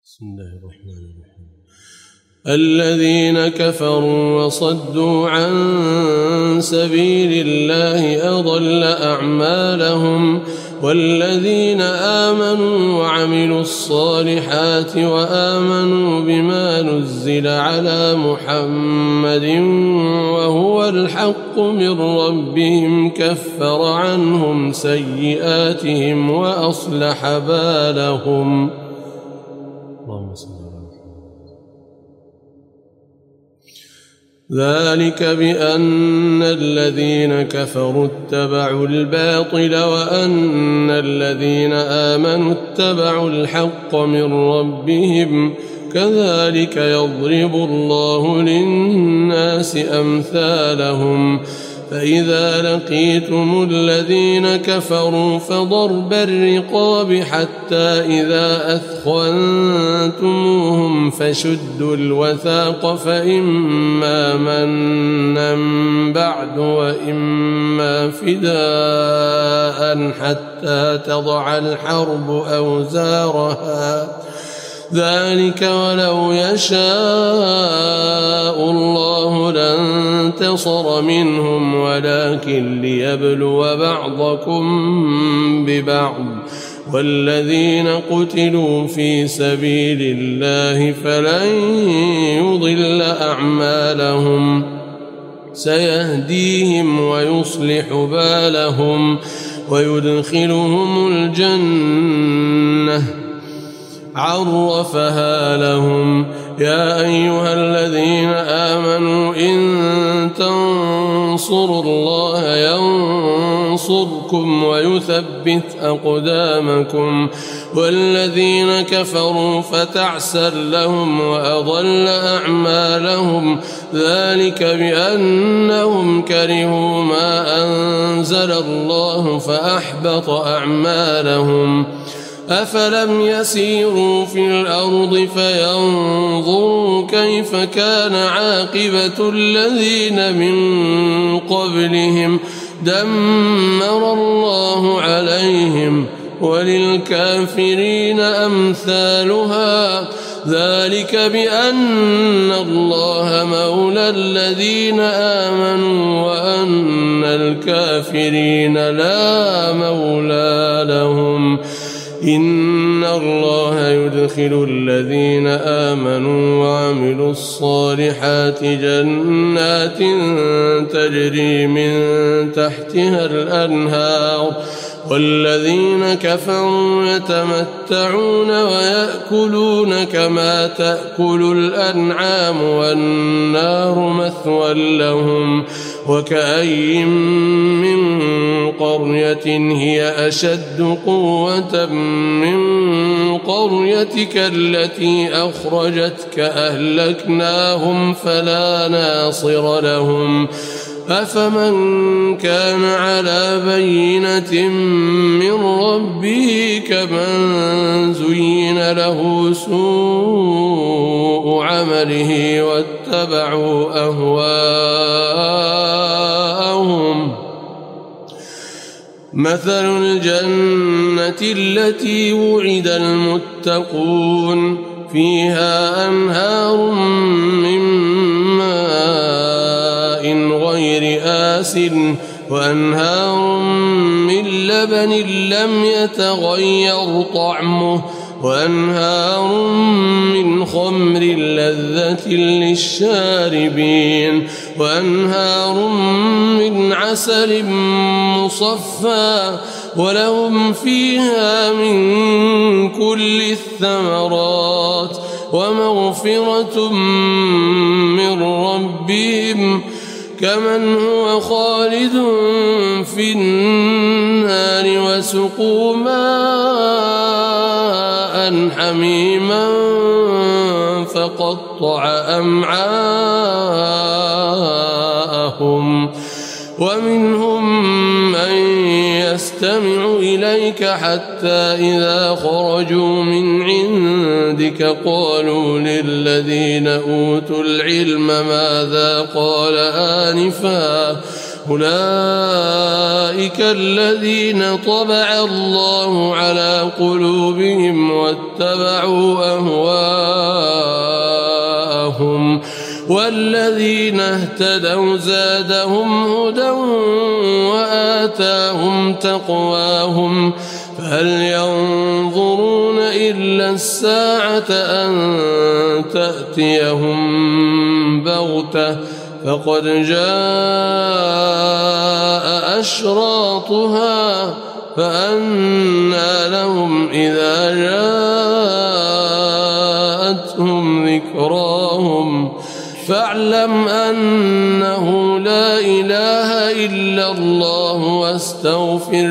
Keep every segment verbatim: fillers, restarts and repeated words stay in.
بسم الله الرحمن الرحيم. الذين كفروا وصدوا عن سبيل الله أضل أعمالهم، والذين آمنوا وعملوا الصالحات وآمنوا بما نزل على محمد وهو الحق من ربهم كفر عنهم سيئاتهم وأصلح بالهم. اللهم صل على محمد. ذلك بأن الذين كفروا اتبعوا الباطل وأن الذين آمنوا اتبعوا الحق من ربهم، كذلك يضرب الله للناس أمثالهم. فإذا لقيتم الذين كفروا فضرب الرقاب حتى إذا أثخنتموهم فشدوا الوثاق، فإما منا بعد وإما فداء حتى تضع الحرب أوزارها، ذلك ولو يشاء الله لانتصر منهم ولكن ليبلو بعضكم ببعض. والذين قتلوا في سبيل الله فلن يضل أعمالهم، سيهديهم ويصلح بالهم ويدخلهم الجنة عرفها لهم. يا أيها الذين آمنوا إن تنصروا الله ينصركم ويثبت أقدامكم، والذين كفروا فتعسر لهم وأضل أعمالهم، ذلك بأنهم كرهوا ما أنزل الله فأحبط أعمالهم. أفلم يسيروا في الأرض فينظروا كيف كان عاقبة الذين من قبلهم، دمر الله عليهم وللكافرين أمثالها، ذلك بأن الله مولى الذين آمنوا وأن الكافرين لا مولى لهم. إن الله يدخل الذين آمنوا وعملوا الصالحات جنات تجري من تحتها الأنهار، والذين كفروا يتمتعون ويأكلون كما تأكل الأنعام والنار مثوى لهم. وكأي من قرية هي أشد قوة من قريتك التي أخرجتك أهلكناهم فلا ناصر لهم. أفمن كان على بينة من ربه كمن زين له سوء عمله واتبعوا أهواءهم. مثل الجنة التي وعد المتقون فيها أنهار من ماء غير آسن وأنهار من لبن لم يتغير طعمه وأنهار من خمر لذة للشاربين وأنهار من عسل مصفى ولهم فيها من كل الثمرات ومغفرة من ربهم كمن هو خالد في النار وسقوا ماء حميما فقطع أمعاءهم. ومنهم من يستمع إليك حتى إذا خرجوا من عندك قالوا للذين أوتوا العلم ماذا قال آنفا أولئك الذين طبع الله على قلوبهم واتبعوا أهواءهم والذين اهتدوا زادهم هدى وآتاهم تقواهم فهل ينظرون إلا الساعة أن تأتيهم بغتة فقد جاء أشراطها فأنى لهم إذا جاءتهم ذكراهم فاعلم أنه لا إله إلا الله واستغفر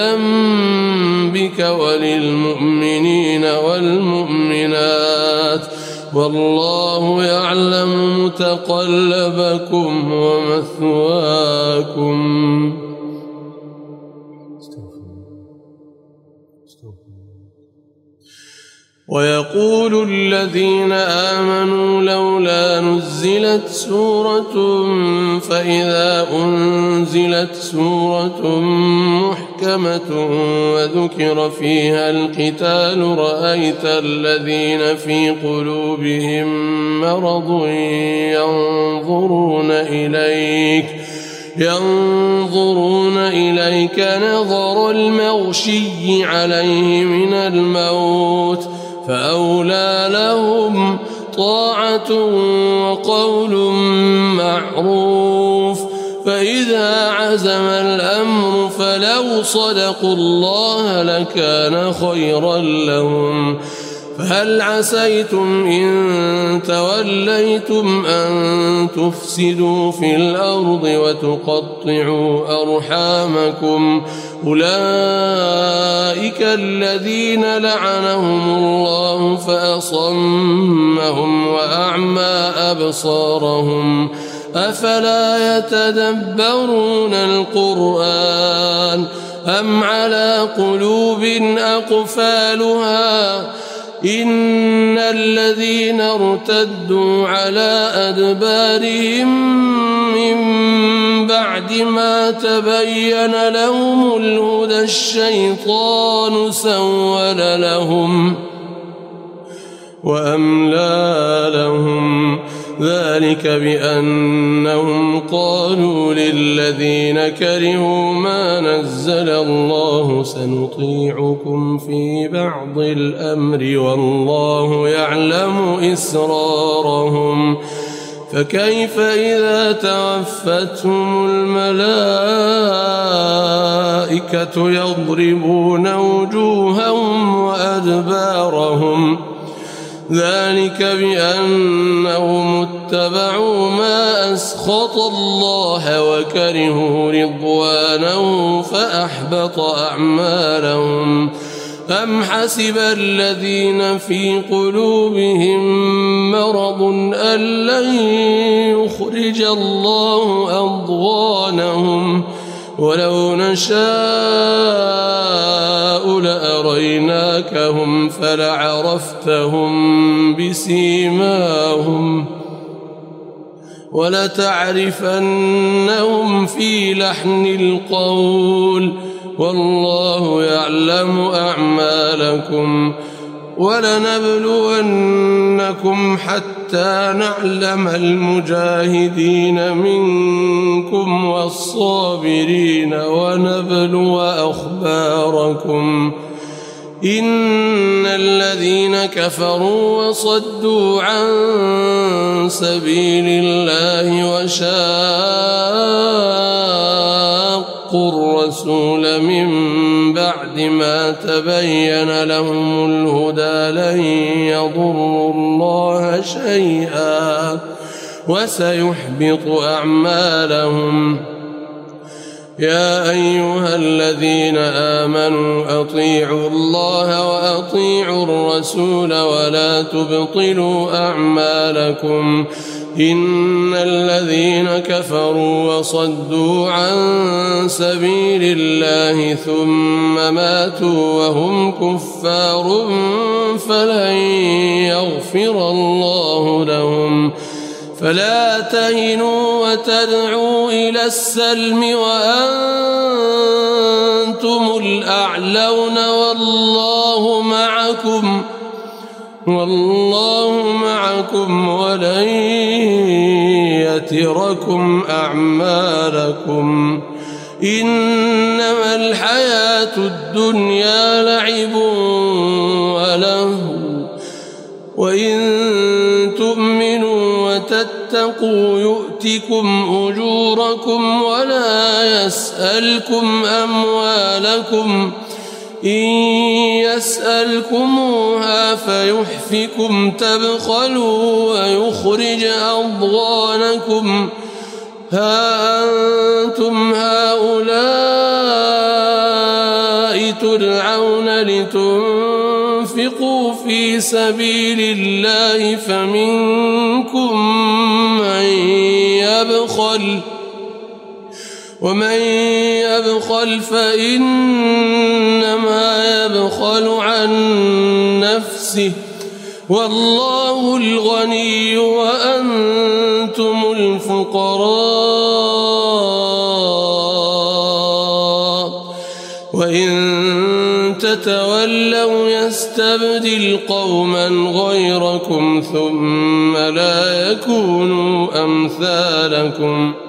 لذنبك وللمؤمنين والمؤمنات والله يعلم متقلبكم ومثواكم. ويقول الذين آمنوا لولا نزلت سورة فإذا أنزلت سورة محكمة وذكر فيها القتال رأيت الذين في قلوبهم مرض ينظرون إليك ينظرون إليك نظر المغشي عليه من الموت فأولى لهم طاعة وقول معروف فإذا عزم الأمر فلو صدقوا الله لكان خيرا لهم فهل عسيتم إن توليتم أن تفسدوا في الأرض وتقطعوا أرحامكم أولئك الذين لعنهم الله فأصمهم وأعمى أبصارهم أفلا يتدبرون القرآن أم على قلوب أقفالها إن الذين ارتدوا على أدبارهم من بعد ما تبين لهم الهدى الشيطان سول لهم وأملى لهم ذلك بأنهم قالوا للذين كرهوا ما نزل الله سنطيعكم في بعض الأمر والله يعلم إسرارهم فكيف إذا توفتهم الملائكة يضربون وجوههم وأدبارهم ذلك بأنهم اتبعوا ما أسخط الله وكرهوا رضوانه فأحبط أعمالهم أم حسب الذين في قلوبهم مرض أن لن يخرج الله أضغانهم ولو نشاء لأريناكهم فلعرفتهم بسيماهم ولتعرفنهم في لحن القول والله يعلم أعمالكم ولنبلونكم حتى نعلم المجاهدين منكم والصابرين ونبلو أخباركم إن الذين كفروا وصدوا عن سبيل الله وشاقوا الرسول من بعد ما تبين لهم الهدى لن يضروا الله شيئا وسيحبط أعمالهم يا أيها الذين آمنوا أطيعوا الله وأطيعوا الرسول ولا تبطلوا أعمالكم إن الذين كفروا وصدوا عن سبيل الله ثم ماتوا وهم كفار فلن يغفر الله لهم فلا تهنوا وتدعوا إلى السلم وأنتم الأعلون والله معكم والله معكم ولن يتركم أعمالكم إنما الحياة الدنيا لعب ولهو وإن تؤمنوا وتتقوا يؤتكم أجوركم ولا يسألكم أموالكم إن يسألكموها فيحفكم تبخلوا ويخرج أضغانكم ها أنتم هؤلاء تدعون لتنفقوا في سبيل الله فمنكم من يبخل ومن يبخل فإنما يبخل عن نفسه والله الغني وأنتم الفقراء وإن تتولوا يستبدل قوما غيركم ثم لا يكونوا أمثالكم